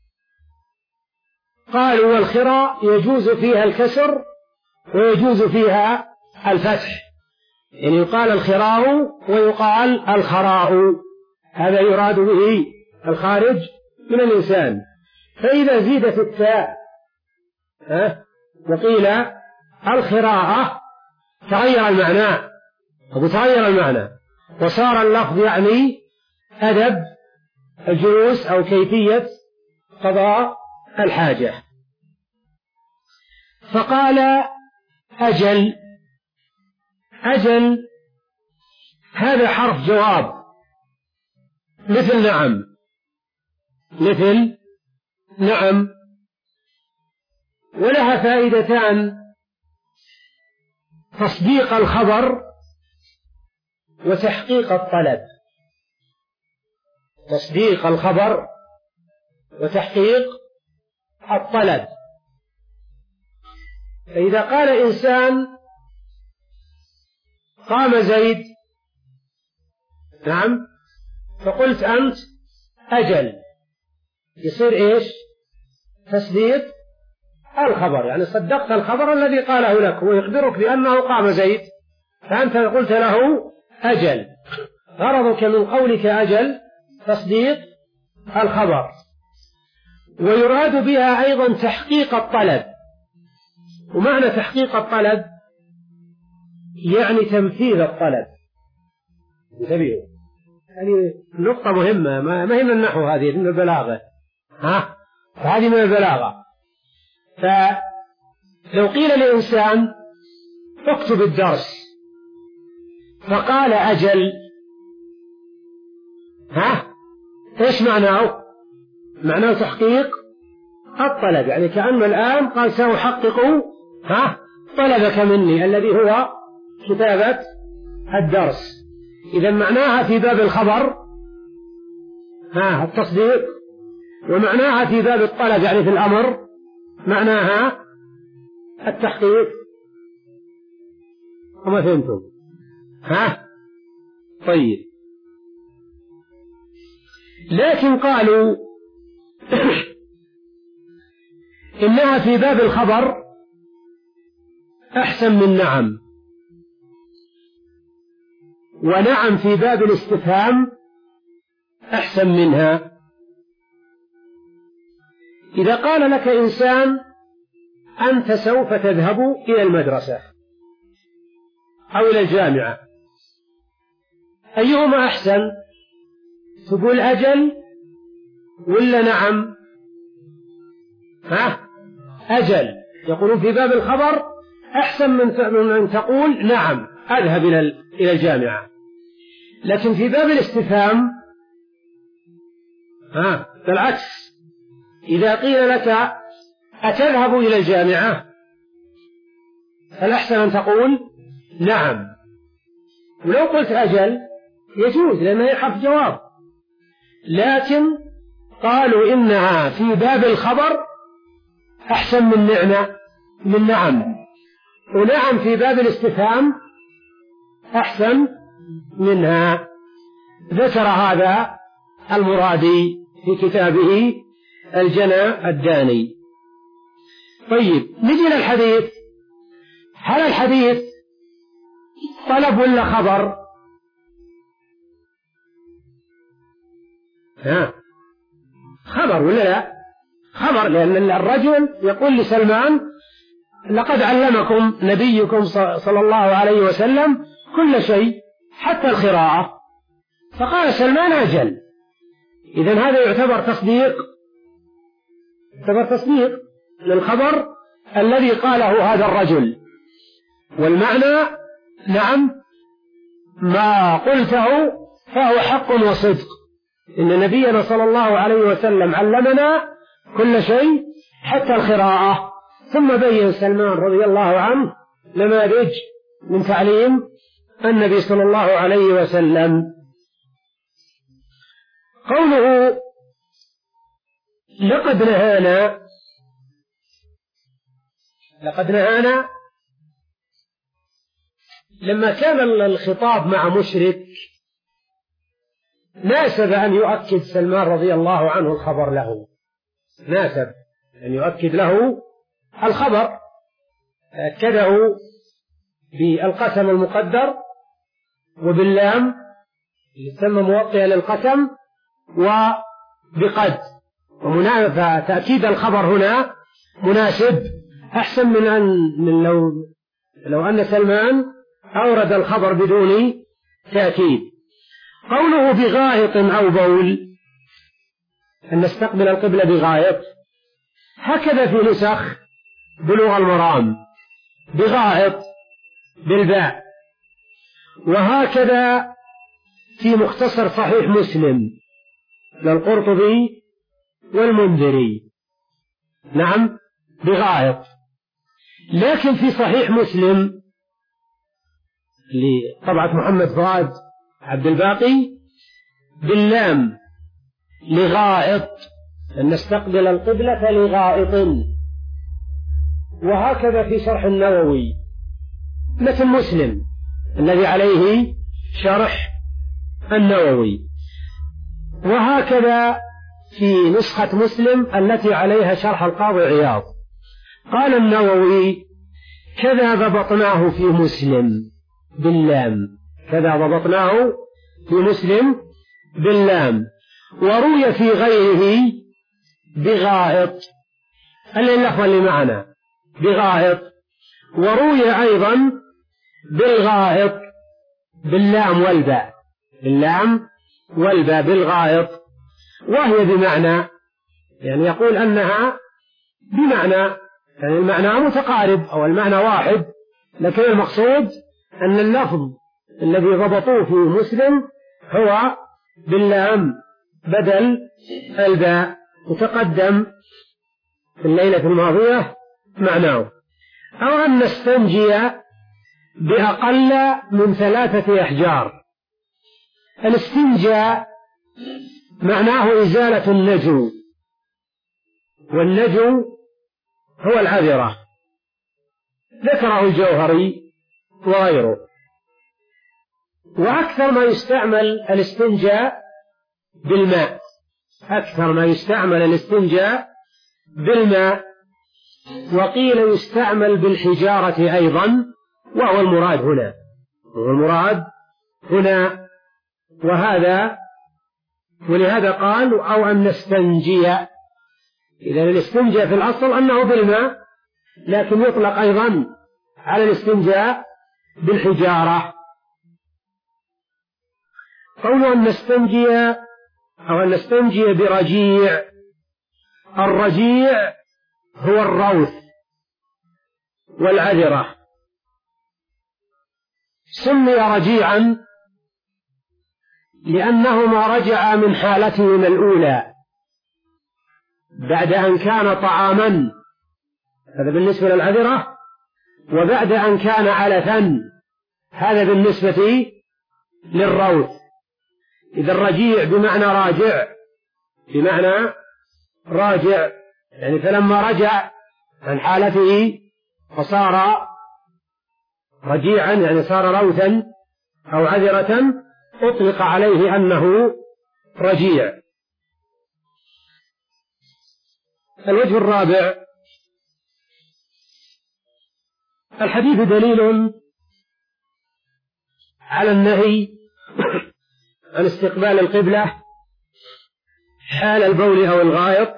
قالوا والخراء يجوز فيها الكسر ويجوز فيها الفتح، يعني يقال الخراء ويقال الخراء، هذا يراد به الخارج من الإنسان. فإذا زيدت التاء وقيل الخراءة تغير المعنى، وتغير المعنى وصار اللفظ يعني أدب الجلوس أو كيفية قضاء الحاجة. فقال أجل، أجل هذا حرف جواب مثل نعم، مثل نعم، ولها فائدتان: تصديق الخبر وتحقيق الطلب، تصديق الخبر وتحقيق الطلب. فإذا قال إنسان قام زيد، نعم، فقلت أنت أجل، يصير إيش؟ تصديق الخبر، يعني صدقت الخبر الذي قاله لك ويخبرك بأنه قام زيد، فأنت قلت له أجل. غرضك من قولك أجل تصديق الخبر. ويراد بها أيضا تحقيق الطلب، ومعنى تحقيق الطلب يعني تنفيذ الطلب. انتبهوا، يعني نقطة مهمة، ما هي من النحو، هذه من البلاغة، ها هذه من البلاغة. فلو قيل لإنسان اكتب الدرس فقال أجل، ها إيش معناه؟ معناه تحقيق الطلب، يعني كأنه الآن قال سأحقق ها طلبك مني الذي هو كتابة الدرس. إذا معناها في باب الخبر ها التصديق، ومعناها في باب الطلب يعني في الأمر معناها التحقيق. وما فهمتم؟ ها طيب. لكن قالوا إنها في باب الخبر أحسن من نعم، ونعم في باب الاستفهام أحسن منها. إذا قال لك إنسان أنت سوف تذهب إلى المدرسة أو إلى الجامعة، أيهما أحسن؟ تقول أجل ولا نعم؟ ها أجل. يقولون في باب الخبر أحسن من أن تقول نعم أذهب إلى الجامعة. لكن في باب الاستفهام ها بالعكس، إذا قيل لك أتذهب إلى الجامعة فالأحسن أن تقول نعم. ولو قلت أجل يجوز لأنه يحرف جواب، لكن قالوا إنها في باب الخبر أحسن من نعم من نعم، ونعم في باب الاستفهام أحسن منها. ذكر هذا المرادي في كتابه الجنى الداني. طيب نجي للحديث. هل الحديث طلب ولا خبر؟ ها خبر ولا لا؟ خبر، لأن الرجل يقول لسلمان لقد علمكم نبيكم صلى الله عليه وسلم كل شيء حتى القراءة. فقال سلمان أجل. إذن هذا يعتبر تصديق، يعتبر تصديق للخبر الذي قاله هذا الرجل. والمعنى نعم ما قلته فهو حق وصدق، إن نبينا صلى الله عليه وسلم علمنا كل شيء حتى القراءة. ثم بين سلمان رضي الله عنه نماذج من تعليم النبي صلى الله عليه وسلم. قوله لقد نهانا، لقد نهانا لما كان الخطاب مع مشرك ناسب أن يؤكد سلمان رضي الله عنه الخبر له، ناسب أن يؤكد له الخبر، أكده بالقسم المقدر وباللام يسمى موطئا للقسم وبقد. فتأكيد الخبر هنا مناسب أحسن من أن من لو لو أن سلمان أورد الخبر بدون تأكيد. قوله بغائط أو بول، أن نستقبل القبلة بغائط، هكذا في نسخ بلوغ المرام بغائط بالباء، وهكذا في مختصر صحيح مسلم للقرطبي والمنذري نعم بغائط. لكن في صحيح مسلم لطبعة محمد فؤاد عبد الباقي باللام لغائط، أن نستقبل القبلة لغائط. وهكذا في شرح النووي مثل مسلم الذي عليه شرح النووي، وهكذا في نسخة مسلم التي عليها شرح القاضي عياض. قال النووي كذا ضبطناه في مسلم باللام، كذا ضبطناه في مسلم باللام. وروي في غيره بغائط، اللفظ اللي معنا بغائط، وروي أيضا بالغائط باللام والباء، باللام والباء بالغائط، وهي بمعنى، يعني يقول أنها بمعنى، يعني المعنى متقارب أو المعنى واحد، لكن المقصود أن اللفظ الذي ضبطوه في مسلم هو باللام بدل الباء، وتقدم في الليلة الماضية معناه. أو أن نستنجي بأقل من ثلاثة أحجار. الاستنجاء معناه إزالة النجو، والنجو هو العذرة، ذكره الجوهري وغيره. وأكثر ما يستعمل الاستنجاء بالماء، أكثر ما يستعمل الاستنجاء بالماء، وقيل يستعمل بالحجارة أيضا، وهو المراد هنا، وهو المراد هنا وهذا. ولهذا قال أو أن نستنجي. إذا الاستنجاء في الأصل أنه بالماء، لكن يطلق أيضا على الاستنجاء بالحجارة. قوله أن نستنجي أو أن نستنجي برجيع. الرجيع هو الروث والعذرة، سمي رجيعا لأنهما رجع من حالتهما الأولى بعد أن كان طعاما، هذا بالنسبة للعذرة، وبعد أن كان علفا، هذا بالنسبة للروث. إذا الرجيع بمعنى راجع، بمعنى راجع، يعني فلما رجع عن حالته فصار رجيعا، يعني صار روثا أو عذرة، أطلق عليه أنه رجيع. الوجه الرابع، الحديث دليل على النهي عن استقبال القبلة حال البول أو الغائط،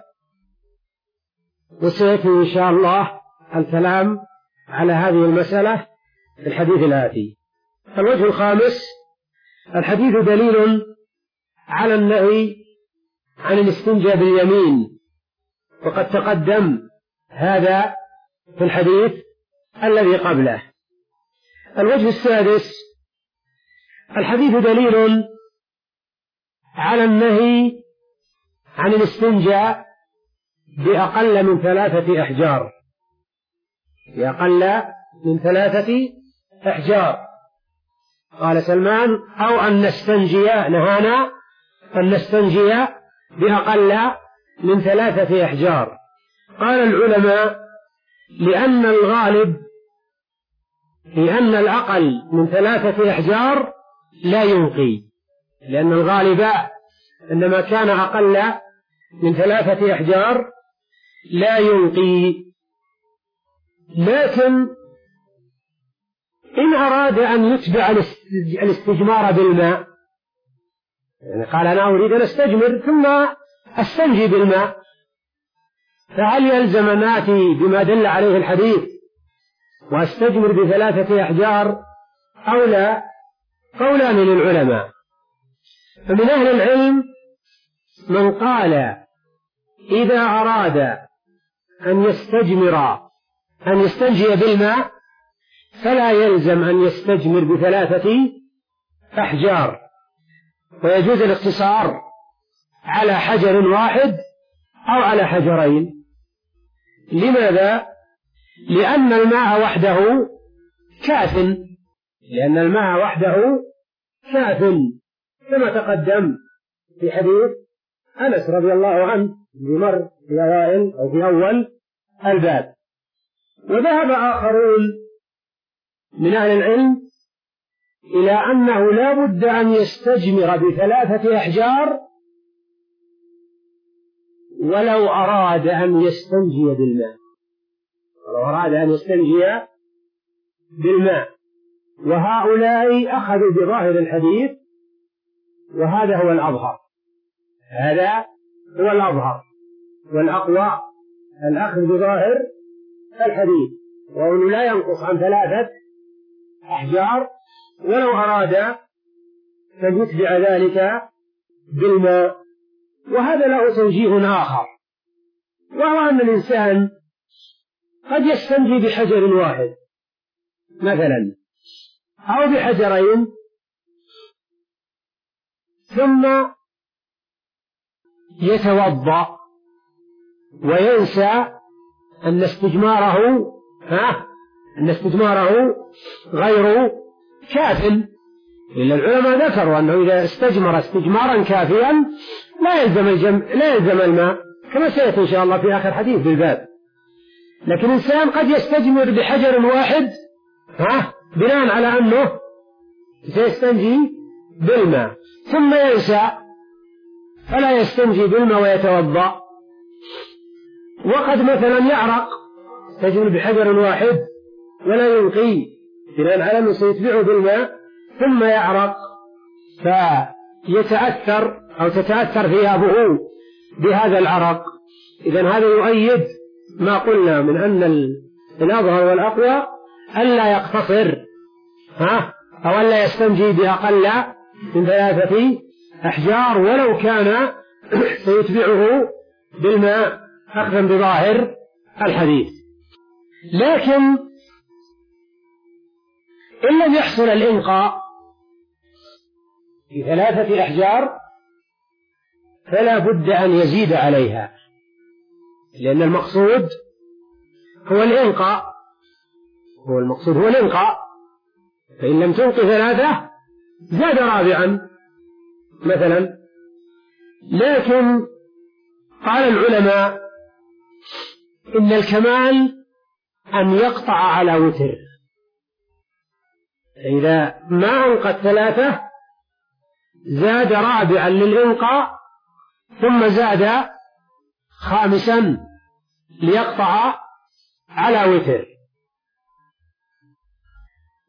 وسيأتي إن شاء الله الكلام على هذه المسألة في الحديث الآتي. الوجه الخامس: الحديث دليل على النهي عن الاستنجاء باليمين، وقد تقدم هذا في الحديث الذي قبله. الوجه السادس: الحديث دليل على النهي عن الاستنجاء بأقل من ثلاثة أحجار، بأقل من ثلاثة أحجار. قال سلمان: أو أن نستنجي، نهانا أن نستنجي بأقل من ثلاثة أحجار. قال العلماء: لأن الغالب لأن الأقل من ثلاثة أحجار لا ينقي، لأن الغالب عندما كان أقل من ثلاثة أحجار لا ينقي. لكن إن أراد أن يتبع الاستجمار بالماء، يعني قال: أنا أريد أن أستجمر ثم أستنجي بالماء، فهل يلزم أن آتي بما دل عليه الحديث وأستجمر بثلاثة أحجار أو لا؟ قولان للعلماء. فمن أهل العلم من قال: إذا أراد أن يستجمر أن يستنجي بالماء فلا يلزم أن يستجمر بثلاثة أحجار، ويجوز الاقتصار على حجر واحد أو على حجرين. لماذا؟ لأن الماء وحده كاف، لأن الماء وحده كاف، كما تقدم في حديث أنس رضي الله عنه بمر في أوائل أو في أول الباب. وذهب آخرون من أهل العلم إلى أنه لا بد أن يستجمر بثلاثة أحجار ولو أراد أن يستنجي بالماء، ولو أراد أن يستنجي بالماء. وهؤلاء أخذوا بظاهر الحديث، وهذا هو الأظهر، هذا هو الأظهر والأقوى، الأخذ بظاهر الحديث، وأنه لا ينقص عن ثلاثة أحجار ولو أراد أن يتبع ذلك بالماء. وهذا له توجيه آخر، وهو أن الإنسان قد يستنجي بحجر واحد مثلا أو بحجرين، ثم يتوضأ وينسى أن استجماره ها أن استجماره غير كاف. إلا العلماء ذكروا أنه إذا استجمر استجمارا كافيا لا يلزم الجم... لا يلزم الماء، كما سيأتي إن شاء الله في آخر حديث بالباب. لكن إنسان قد يستجمر بحجر واحد ها بناء على أنه سيستنجي بالماء، ثم ينسى فلا يستنجي بالماء ويتوضأ. وقد مثلا يعرق، يستجمر بحجر واحد ولا ينقي بناء على أنه سيتبعه بالماء، ثم يعرق فيتأثر أو تتأثر ثيابه بهذا العرق. إذن هذا يؤيد ما قلنا من أن الأظهر والأقوى ألا يقتصر ها أو ألا يستنجي بأقل من ثلاثة أحجار ولو كان سيتبعه بالماء أخذا بظاهر الحديث. لكن إن لم يحصل الإنقاء بثلاثة أحجار فلا بد أن يزيد عليها، لأن المقصود هو الإنقاء، هو المقصود هو الإنقاء. فإن لم تنق ثلاثة زاد رابعا مثلا. لكن قال العلماء إن الكمال أن يقطع على وتر، إذا ما أنقت ثلاثة زاد رابعا للإنقاء ثم زاد خامسا ليقطع على وتر.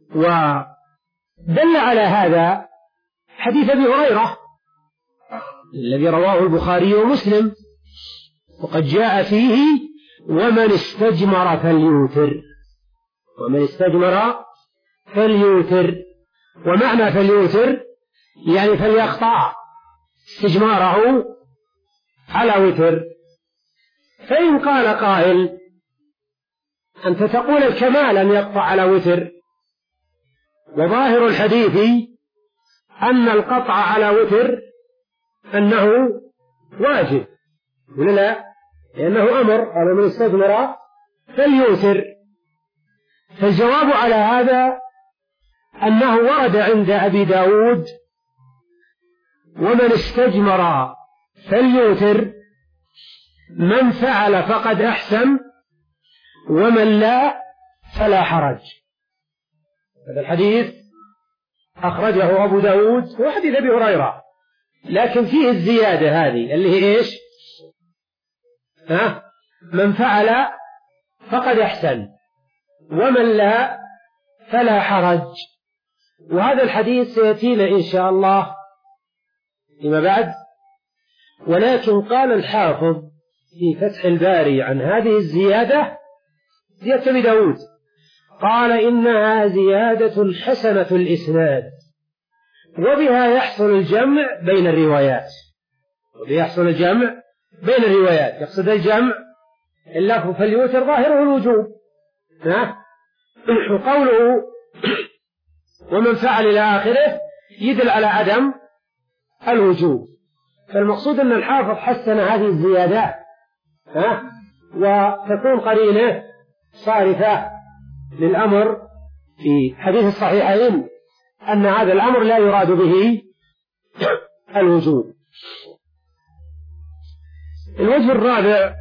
ودل على هذا حديث أبي هريرة الذي رواه البخاري ومسلم، وقد جاء فيه ومن استجمر فليوتر، ومن استجمر فليوتر. ومعنى فليوتر يعني فليقطع استجماره على وتر. فإن قال قائل أنت تقول الكمال أن يقطع على وتر، وظاهر الحديث أن القطع على وتر أنه واجب، ولا لا؟ لأنه أمر على من استجمر فليوتر. فالجواب على هذا أنه ورد عند أبي داود ومن استجمر فليوتر، من فعل فقد أحسن ومن لا فلا حرج. هذا الحديث أخرجه أبو داود، هو حديث أبي هريرة، لكن فيه الزيادة هذه اللي هي إيش؟ ها؟ من فعل فقد أحسن ومن لا فلا حرج. وهذا الحديث سيأتينا إن شاء الله فيما بعد. ولكن قال الحافظ في فتح الباري عن هذه الزيادة، زيادة أبي داود، قال إنها زيادة حسنة الإسناد، وبها يحصل الجمع بين الروايات، وبها يحصل الجمع بين الروايات. يقصد الجمع اللفظ فليوتر ظاهره الوجوب، وقوله ومن فعل إلى آخره يدل على عدم الوجوب. فالمقصود أن الحافظ حسن هذه الزيادات، ها؟ وتكون قرينة صارفة للأمر في حديث الصحيحين أن هذا الأمر لا يراد به الوجوب. الوجه الرابع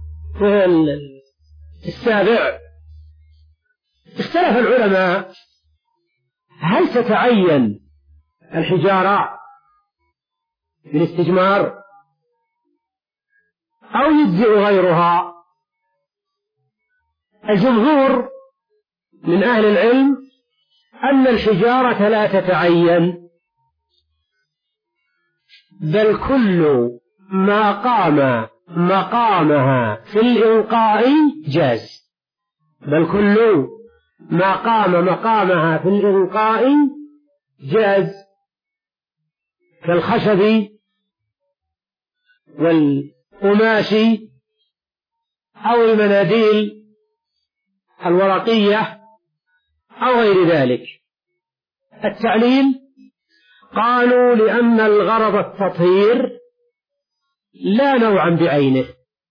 السابع، اختلف العلماء هل تتعين الحجارة بالاستجمار أو يجزئ غيرها. الجمهور من أهل العلم أن الحجارة لا تتعين، بل كل ما قام مقامها في الإنقاء جاز، بل كل ما قام مقامها في الإنقاء جاز، كالخشب والقماش أو المناديل الورقية أو غير ذلك. التعليل قالوا لأن الغرض التطهير لا نوعا بعينه،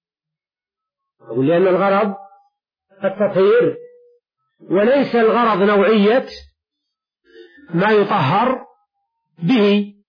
لأن الغرض التطهير وليس الغرض نوعية ما يطهر به.